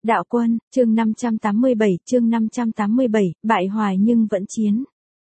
Đạo quân, chương 587, bại hoài nhưng vẫn chiến.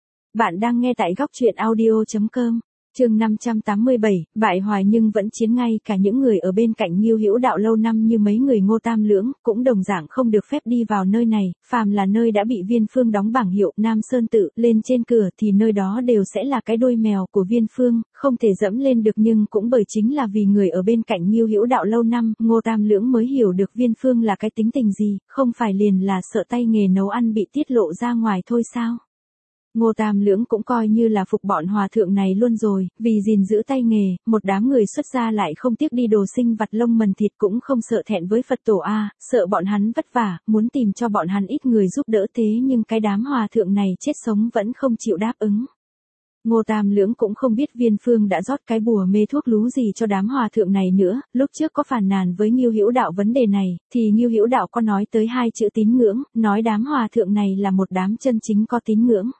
Bạn đang nghe tại góc truyện audio.com. Chương 587, bại hoài nhưng vẫn chiến. Ngay cả những người ở bên cạnh Ngưu Hữu Đạo lâu năm như mấy người Ngô Tam Lưỡng, cũng đồng dạng không được phép đi vào nơi này, phàm là nơi đã bị Viên Phương đóng bảng hiệu Nam Sơn Tự lên trên cửa thì nơi đó đều sẽ là cái đuôi mèo của Viên Phương, không thể dẫm lên được. Nhưng cũng bởi chính là vì người ở bên cạnh Ngưu Hữu Đạo lâu năm, Ngô Tam Lưỡng mới hiểu được Viên Phương là cái tính tình gì, không phải liền là sợ tay nghề nấu ăn bị tiết lộ ra ngoài thôi sao? Ngô Tam Lưỡng cũng coi như là phục bọn hòa thượng này luôn rồi, vì gìn giữ tay nghề, một đám người xuất gia lại không tiếc đi đồ sinh vặt lông mần thịt, cũng không sợ thẹn với Phật tổ a, sợ bọn hắn vất vả, muốn tìm cho bọn hắn ít người giúp đỡ. Thế nhưng cái đám hòa thượng này chết sống vẫn không chịu đáp ứng. Ngô Tam Lưỡng cũng không biết Viên Phương đã rót cái bùa mê thuốc lú gì cho đám hòa thượng này nữa. Lúc trước có phàn nàn với Ngưu Hữu Đạo vấn đề này, thì Ngưu Hữu Đạo có nói tới hai chữ tín ngưỡng, nói đám hòa thượng này là một đám chân chính có tín ngưỡng.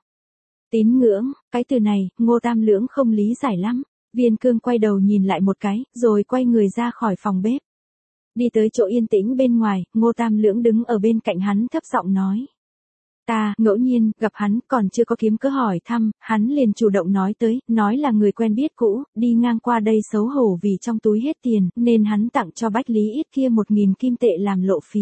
Tín ngưỡng, cái từ này, Ngô Tam Lưỡng không lý giải lắm. Viên Cương quay đầu nhìn lại một cái, rồi quay người ra khỏi phòng bếp. Đi tới chỗ yên tĩnh bên ngoài, Ngô Tam Lưỡng đứng ở bên cạnh hắn thấp giọng nói. Ta, ngẫu nhiên, gặp hắn, còn chưa có kiếm cớ hỏi thăm, hắn liền chủ động nói tới, nói là người quen biết cũ, đi ngang qua đây xấu hổ vì trong túi hết tiền, nên hắn tặng cho Bách Lý Ít kia 1.000 kim tệ làm lộ phí.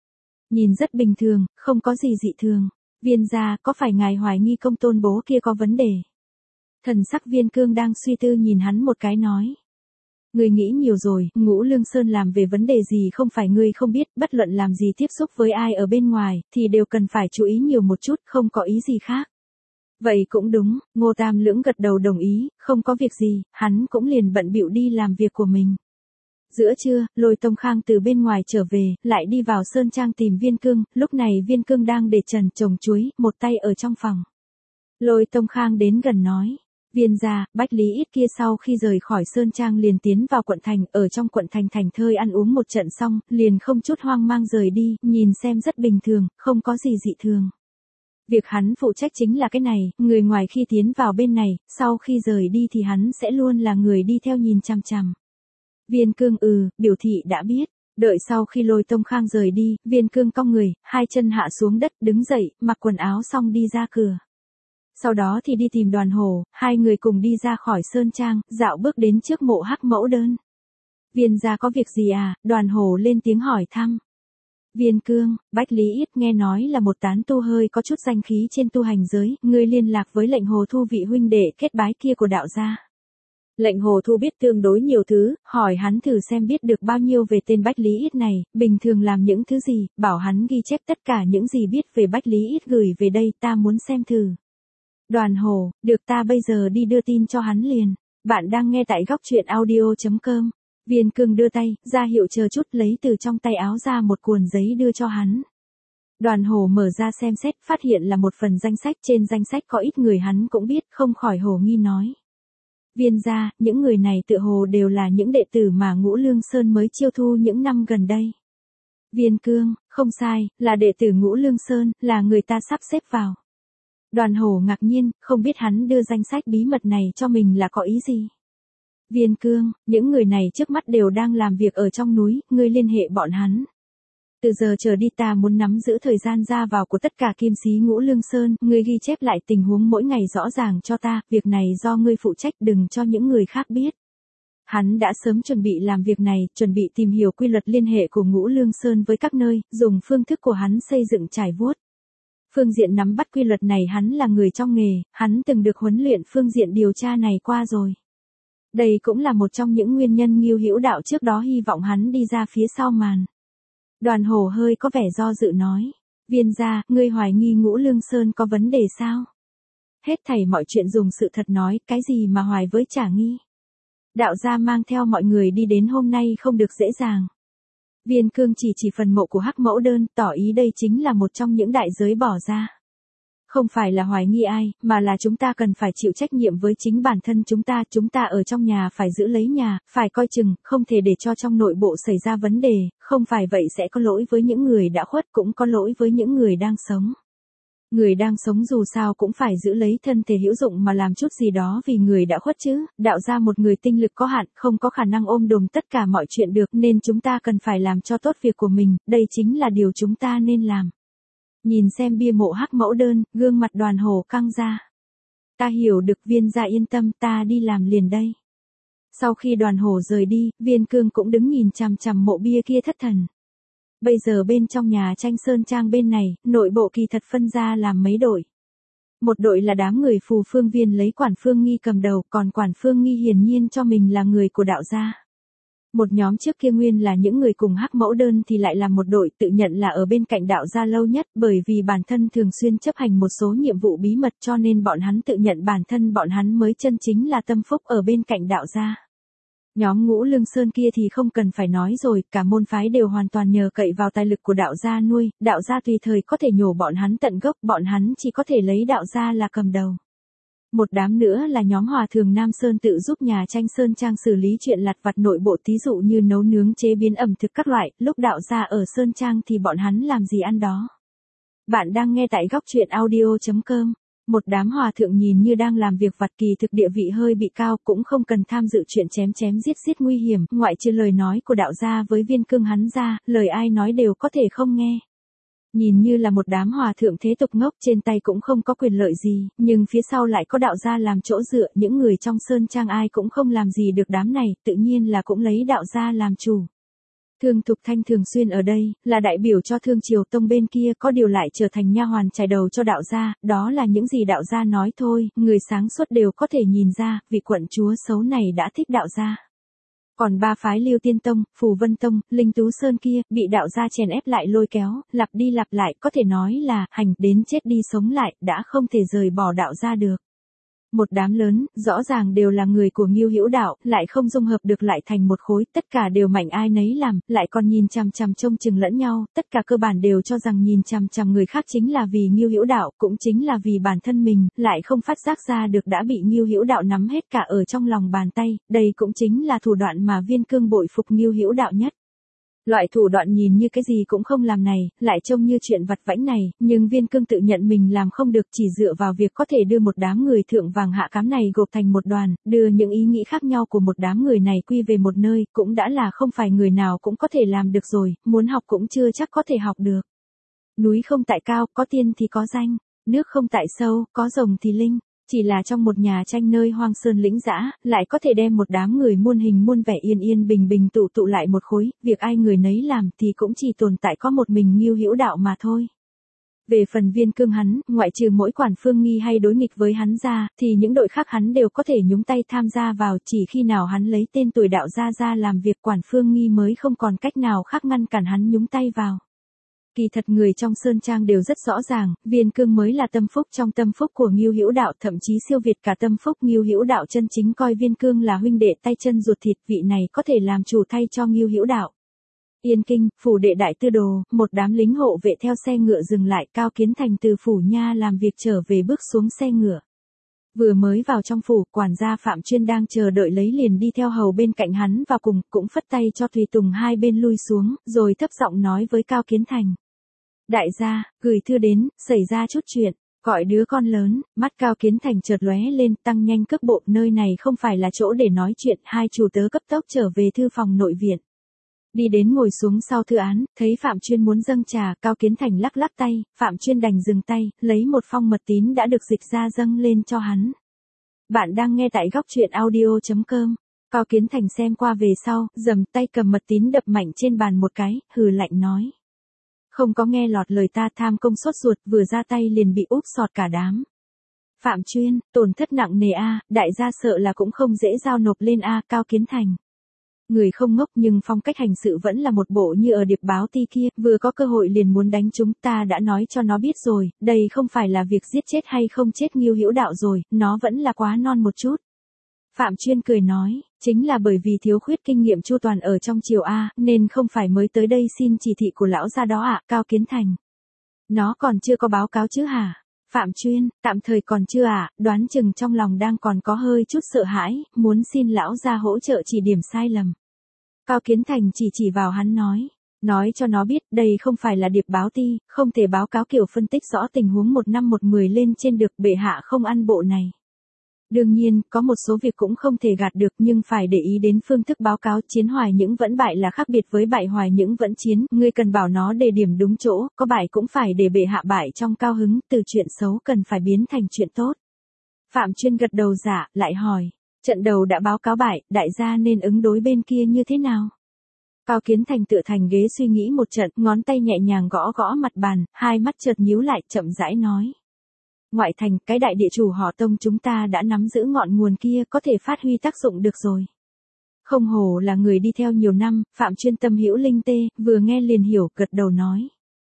Nhìn rất bình thường, không có gì dị thường. Viên gia, có phải ngài hoài nghi Công Tôn bố kia có vấn đề? Thần sắc Viên Cương đang suy tư nhìn hắn một cái nói. Ngươi nghĩ nhiều rồi, Ngũ Lương Sơn làm về vấn đề gì không phải ngươi không biết, bất luận làm gì tiếp xúc với ai ở bên ngoài, thì đều cần phải chú ý nhiều một chút, không có ý gì khác. Vậy cũng đúng, Ngô Tam Lưỡng gật đầu đồng ý, không có việc gì, hắn cũng liền bận bịu đi làm việc của mình. Giữa trưa, Lôi Tông Khang từ bên ngoài trở về, lại đi vào sơn trang tìm Viên Cương, lúc này Viên Cương đang để trần trồng chuối, một tay ở trong phòng. Lôi Tông Khang đến gần nói, Viên gia, Bách Lý Ít kia sau khi rời khỏi sơn trang liền tiến vào quận thành, ở trong quận thành thành thơi ăn uống một trận xong, liền không chút hoang mang rời đi, nhìn xem rất bình thường, không có gì dị thường. Việc hắn phụ trách chính là cái này, người ngoài khi tiến vào bên này, sau khi rời đi thì hắn sẽ luôn là người đi theo nhìn chằm chằm. Viên Cương biểu thị đã biết. Đợi sau khi Lôi Tông Khang rời đi, Viên Cương cong người, hai chân hạ xuống đất, đứng dậy, mặc quần áo xong đi ra cửa. Sau đó thì đi tìm Đoàn Hổ, hai người cùng đi ra khỏi sơn trang, dạo bước đến trước mộ Hắc Mẫu Đơn. Viên gia có việc gì à? Đoàn Hổ lên tiếng hỏi thăm. Viên Cương, Bách Lý Ít nghe nói là một tán tu hơi có chút danh khí trên tu hành giới, ngươi liên lạc với Lệnh Hồ Thu vị huynh đệ kết bái kia của đạo gia. Lệnh Hồ Thu biết tương đối nhiều thứ, hỏi hắn thử xem biết được bao nhiêu về tên Bách Lý Ít này, bình thường làm những thứ gì, bảo hắn ghi chép tất cả những gì biết về Bách Lý Ít gửi về đây, ta muốn xem thử. Đoàn Hổ, được, ta bây giờ đi đưa tin cho hắn liền. Bạn đang nghe tại góc truyện audio.com. Viên Cương đưa tay, ra hiệu chờ chút, lấy từ trong tay áo ra một cuộn giấy đưa cho hắn. Đoàn Hổ mở ra xem xét, phát hiện là một phần danh sách, trên danh sách có ít người hắn cũng biết, không khỏi hồ nghi nói. Viên gia, những người này tựa hồ đều là những đệ tử mà Ngũ Lương Sơn mới chiêu thu những năm gần đây. Viên Cương, không sai, là đệ tử Ngũ Lương Sơn, là người ta sắp xếp vào. Đoàn Hổ ngạc nhiên, không biết hắn đưa danh sách bí mật này cho mình là có ý gì. Viên Cương, những người này trước mắt đều đang làm việc ở trong núi, ngươi liên hệ bọn hắn. Từ giờ trở đi ta muốn nắm giữ thời gian ra vào của tất cả kim sĩ Ngũ Lương Sơn, ngươi ghi chép lại tình huống mỗi ngày rõ ràng cho ta, việc này do ngươi phụ trách, đừng cho những người khác biết. Hắn đã sớm chuẩn bị làm việc này, chuẩn bị tìm hiểu quy luật liên hệ của Ngũ Lương Sơn với các nơi, dùng phương thức của hắn xây dựng trải vuốt. Phương diện nắm bắt quy luật này hắn là người trong nghề, hắn từng được huấn luyện phương diện điều tra này qua rồi. Đây cũng là một trong những nguyên nhân Ngưu Hữu Đạo trước đó hy vọng hắn đi ra phía sau màn. Đoàn Hổ hơi có vẻ do dự nói. Viên gia, ngươi hoài nghi Ngũ Lương Sơn có vấn đề sao? Hết thảy mọi chuyện dùng sự thật nói, cái gì mà hoài với chả nghi. Đạo gia mang theo mọi người đi đến hôm nay không được dễ dàng. Viên Cương chỉ phần mộ của Hắc Mẫu Đơn, tỏ ý đây chính là một trong những đại giới bỏ ra. Không phải là hoài nghi ai, mà là chúng ta cần phải chịu trách nhiệm với chính bản thân chúng ta ở trong nhà phải giữ lấy nhà, phải coi chừng, không thể để cho trong nội bộ xảy ra vấn đề, không phải vậy sẽ có lỗi với những người đã khuất, cũng có lỗi với những người đang sống. Người đang sống dù sao cũng phải giữ lấy thân thể hữu dụng mà làm chút gì đó vì người đã khuất chứ, đạo gia một người tinh lực có hạn, không có khả năng ôm đồm tất cả mọi chuyện được nên chúng ta cần phải làm cho tốt việc của mình, đây chính là điều chúng ta nên làm. Nhìn xem bia mộ Hắc Mẫu Đơn, gương mặt Đoàn Hổ căng ra. Ta hiểu được, Viên gia yên tâm, ta đi làm liền đây. Sau khi Đoàn Hổ rời đi, Viên Cương cũng đứng nhìn chằm chằm mộ bia kia thất thần. Bây giờ bên trong nhà tranh Sơn Trang bên này, nội bộ kỳ thật phân ra làm mấy đội. Một đội là đám người Phù Phương Viên lấy Quản Phương Nghi cầm đầu, còn Quản Phương Nghi hiển nhiên cho mình là người của đạo gia. Một nhóm trước kia nguyên là những người cùng Hắc Mẫu Đơn thì lại là một đội tự nhận là ở bên cạnh đạo gia lâu nhất, bởi vì bản thân thường xuyên chấp hành một số nhiệm vụ bí mật cho nên bọn hắn tự nhận bản thân bọn hắn mới chân chính là tâm phúc ở bên cạnh đạo gia. Nhóm Ngũ Lương Sơn kia thì không cần phải nói rồi, cả môn phái đều hoàn toàn nhờ cậy vào tài lực của đạo gia nuôi, đạo gia tùy thời có thể nhổ bọn hắn tận gốc, bọn hắn chỉ có thể lấy đạo gia là cầm đầu. Một đám nữa là nhóm Hòa Thượng Nam Sơn tự giúp nhà tranh Sơn Trang xử lý chuyện lặt vặt nội bộ, thí dụ như nấu nướng chế biến ẩm thực các loại, lúc đạo gia ở Sơn Trang thì bọn hắn làm gì ăn đó. Bạn đang nghe tại góc truyện audio.com. Một đám hòa thượng nhìn như đang làm việc vặt kỳ thực địa vị hơi bị cao, cũng không cần tham dự chuyện chém giết nguy hiểm, ngoại trừ lời nói của đạo gia với Viên Cương hắn ra, lời ai nói đều có thể không nghe. Nhìn như là một đám hòa thượng thế tục ngốc, trên tay cũng không có quyền lợi gì, nhưng phía sau lại có đạo gia làm chỗ dựa, những người trong Sơn Trang ai cũng không làm gì được đám này, tự nhiên là cũng lấy đạo gia làm chủ. Thương Thục Thanh thường xuyên ở đây, là đại biểu cho Thương Triều Tông bên kia, có điều lại trở thành nha hoàn chải đầu cho đạo gia, đó là những gì đạo gia nói thôi, người sáng suốt đều có thể nhìn ra, vị quận chúa xấu này đã thích đạo gia. Còn ba phái Lưu Tiên Tông, Phù Vân Tông, Linh Tú Sơn kia, bị đạo gia chèn ép lại lôi kéo, lặp đi lặp lại, có thể nói là, hành, đến chết đi sống lại, đã không thể rời bỏ đạo gia được. Một đám lớn, rõ ràng đều là người của Ngưu Hữu Đạo, lại không dung hợp được lại thành một khối, tất cả đều mạnh ai nấy làm, lại còn nhìn chằm chằm trông chừng lẫn nhau, tất cả cơ bản đều cho rằng nhìn chằm chằm người khác chính là vì Ngưu Hữu Đạo, cũng chính là vì bản thân mình, lại không phát giác ra được đã bị Ngưu Hữu Đạo nắm hết cả ở trong lòng bàn tay, đây cũng chính là thủ đoạn mà Viên Cương bội phục Ngưu Hữu Đạo nhất. Loại thủ đoạn nhìn như cái gì cũng không làm này, lại trông như chuyện vặt vãnh này, nhưng Viên Cương tự nhận mình làm không được, chỉ dựa vào việc có thể đưa một đám người thượng vàng hạ cám này gộp thành một đoàn, đưa những ý nghĩ khác nhau của một đám người này quy về một nơi, cũng đã là không phải người nào cũng có thể làm được rồi, muốn học cũng chưa chắc có thể học được. Núi không tại cao, có tiên thì có danh, nước không tại sâu, có rồng thì linh. Chỉ là trong một nhà tranh nơi hoang sơn lĩnh dã, lại có thể đem một đám người muôn hình muôn vẻ yên bình tụ lại một khối, việc ai người nấy làm thì cũng chỉ tồn tại có một mình Ngưu Hữu Đạo mà thôi. Về phần Viên Cương hắn, ngoại trừ mỗi Quản Phương Nghi hay đối nghịch với hắn ra, thì những đội khác hắn đều có thể nhúng tay tham gia vào, chỉ khi nào hắn lấy tên tuổi đạo gia ra làm việc Quản Phương Nghi mới không còn cách nào khác ngăn cản hắn nhúng tay vào. Kỳ thật người trong Sơn Trang đều rất rõ ràng, Viên Cương mới là tâm phúc trong tâm phúc của Ngưu Hữu Đạo, thậm chí siêu việt cả tâm phúc. Ngưu Hữu Đạo chân chính coi Viên Cương là huynh đệ tay chân ruột thịt, vị này có thể làm chủ thay cho Ngưu Hữu Đạo. Yên Kinh, phủ đệ đại tư đồ, một đám lính hộ vệ theo xe ngựa dừng lại, Cao Kiến Thành từ phủ nha làm việc trở về bước xuống xe ngựa. Vừa mới vào trong phủ, quản gia Phạm Chuyên đang chờ đợi lấy liền đi theo hầu bên cạnh hắn vào cùng, cũng phất tay cho tùy tùng hai bên lui xuống, rồi thấp giọng nói với Cao Kiến Thành. Đại gia, gửi thư đến, xảy ra chút chuyện, gọi đứa con lớn, mắt Cao Kiến Thành chợt lóe lên, tăng nhanh cước bộ, nơi này không phải là chỗ để nói chuyện, hai chủ tớ cấp tốc trở về thư phòng nội viện. Đi đến ngồi xuống sau thư án, thấy Phạm Chuyên muốn dâng trà, Cao Kiến Thành lắc lắc tay, Phạm Chuyên đành dừng tay, lấy một phong mật tín đã được dịch ra dâng lên cho hắn. Bạn đang nghe tại góc truyện audio.com. Cao Kiến Thành xem qua về sau, giầm tay cầm mật tín đập mạnh trên bàn một cái, hừ lạnh nói. Không có nghe lọt lời ta, tham công sốt ruột, vừa ra tay liền bị úp sọt cả đám. Phạm Chuyên, tổn thất nặng nề a, đại gia sợ là cũng không dễ giao nộp lên a. Cao Kiến Thành. Người không ngốc nhưng phong cách hành sự vẫn là một bộ như ở điệp báo ti kia, vừa có cơ hội liền muốn đánh chúng, ta đã nói cho nó biết rồi, đây không phải là việc giết chết hay không chết Ngưu Hữu Đạo rồi, nó vẫn là quá non một chút. Phạm Chuyên cười nói, chính là bởi vì thiếu khuyết kinh nghiệm chu toàn ở trong triều A, nên không phải mới tới đây xin chỉ thị của lão gia đó ạ. Cao Kiến Thành. Nó còn chưa có báo cáo chứ hả? Phạm Chuyên, tạm thời còn chưa ạ, đoán chừng trong lòng đang còn có hơi chút sợ hãi, muốn xin lão gia hỗ trợ chỉ điểm sai lầm. Cao Kiến Thành chỉ vào hắn nói, Nói cho nó biết đây không phải là điệp báo ti, không thể báo cáo kiểu phân tích rõ tình huống 1 5 1 10 lên trên được, bệ hạ không ăn bộ này. Đương nhiên, có một số việc cũng không thể gạt được nhưng phải để ý đến phương thức báo cáo. Chiến hoài những vẫn bại là khác biệt với bại hoài những vẫn chiến, ngươi cần bảo nó đề điểm đúng chỗ, có bại cũng phải để bệ hạ bại trong cao hứng, từ chuyện xấu cần phải biến thành chuyện tốt. Phạm Chuyên gật đầu dạ, lại hỏi, trận đầu đã báo cáo bại, đại gia nên ứng đối bên kia như thế nào? Cao Kiến Thành tựa thành ghế suy nghĩ một trận, ngón tay nhẹ nhàng gõ gõ mặt bàn, hai mắt chợt nhíu lại, chậm rãi nói. Ngoại thành, cái đại địa chủ họ Tông chúng ta đã nắm giữ ngọn nguồn kia, có thể phát huy tác dụng được rồi. Không hổ là người đi theo nhiều năm, Phạm Chuyên tâm hữu linh tê, vừa nghe liền hiểu, gật đầu nói.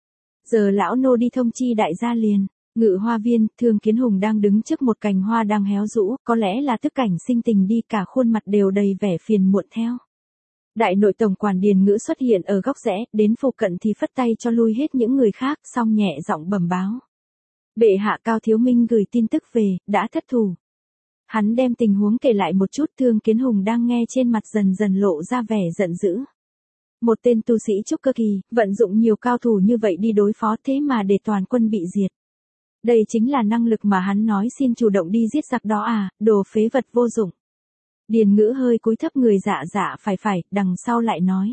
Giờ lão nô đi thông chi đại gia liền. Ngự hoa viên, Thương Kiến Hùng đang đứng trước một cành hoa đang héo rũ, có lẽ là tức cảnh sinh tình đi, cả khuôn mặt đều đầy vẻ phiền muộn theo. Đại nội tổng quản Điền Ngữ xuất hiện ở góc rẽ, đến phụ cận thì phất tay cho lui hết những người khác, xong nhẹ giọng bẩm báo. Bệ hạ Cao Thiếu Minh gửi tin tức về, đã thất thủ. Hắn đem tình huống kể lại một chút, Thương Kiến Hùng đang nghe trên mặt dần dần lộ ra vẻ giận dữ. Một tên tu sĩ trúc cơ kỳ, vận dụng nhiều cao thủ như vậy đi đối phó thế mà để toàn quân bị diệt. Đây chính là năng lực mà hắn nói xin chủ động đi giết giặc đó à, đồ phế vật vô dụng. Điền Ngữ hơi cúi thấp người dạ phải, đằng sau lại nói.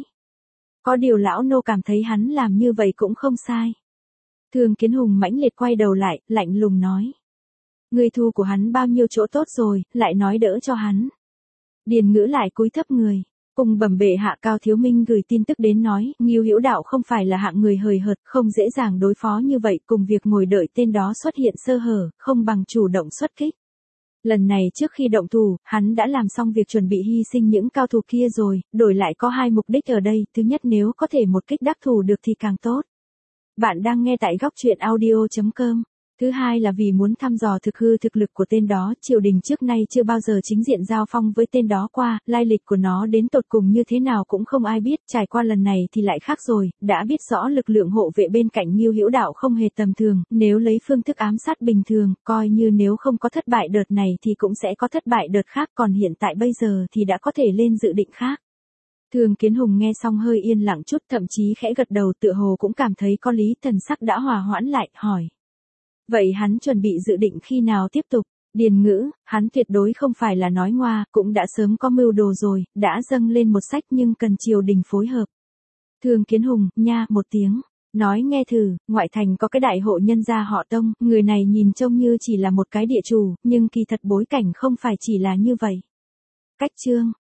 Có điều lão nô cảm thấy hắn làm như vậy cũng không sai. Thương Kiến Hùng mãnh liệt quay đầu lại, lạnh lùng nói. Người thu của hắn bao nhiêu chỗ tốt rồi, lại nói đỡ cho hắn. Điền Ngữ lại cúi thấp người. Cùng bẩm bệ hạ Cao Thiếu Minh gửi tin tức đến nói, Ngưu Hữu Đạo không phải là hạng người hời hợt, không dễ dàng đối phó như vậy, cùng việc ngồi đợi tên đó xuất hiện sơ hở, không bằng chủ động xuất kích. Lần này trước khi động thủ, hắn đã làm xong việc chuẩn bị hy sinh những cao thủ kia rồi, đổi lại có hai mục đích ở đây, thứ nhất nếu có thể một kích đắc thủ được thì càng tốt. Bạn đang nghe tại góc truyện audio.com. Thứ hai là vì muốn thăm dò thực hư thực lực của tên đó, triều đình trước nay chưa bao giờ chính diện giao phong với tên đó qua, lai lịch của nó đến tột cùng như thế nào cũng không ai biết, trải qua lần này thì lại khác rồi, đã biết rõ lực lượng hộ vệ bên cạnh Ngưu Hữu Đạo không hề tầm thường, nếu lấy phương thức ám sát bình thường, coi như nếu không có thất bại đợt này thì cũng sẽ có thất bại đợt khác, còn hiện tại bây giờ thì đã có thể lên dự định khác. Thương Kiến Hùng nghe xong hơi yên lặng chút, thậm chí khẽ gật đầu, tựa hồ cũng cảm thấy có lý, thần sắc đã hòa hoãn lại, hỏi. Vậy hắn chuẩn bị dự định khi nào tiếp tục? Điền Ngữ, hắn tuyệt đối không phải là nói ngoa, cũng đã sớm có mưu đồ rồi, đã dâng lên một sách nhưng cần triều đình phối hợp. Thương Kiến Hùng, nha, một tiếng, nói nghe thử, ngoại thành có cái đại hộ nhân gia họ Tông, người này nhìn trông như chỉ là một cái địa chủ, nhưng kỳ thật bối cảnh không phải chỉ là như vậy. Cách chương.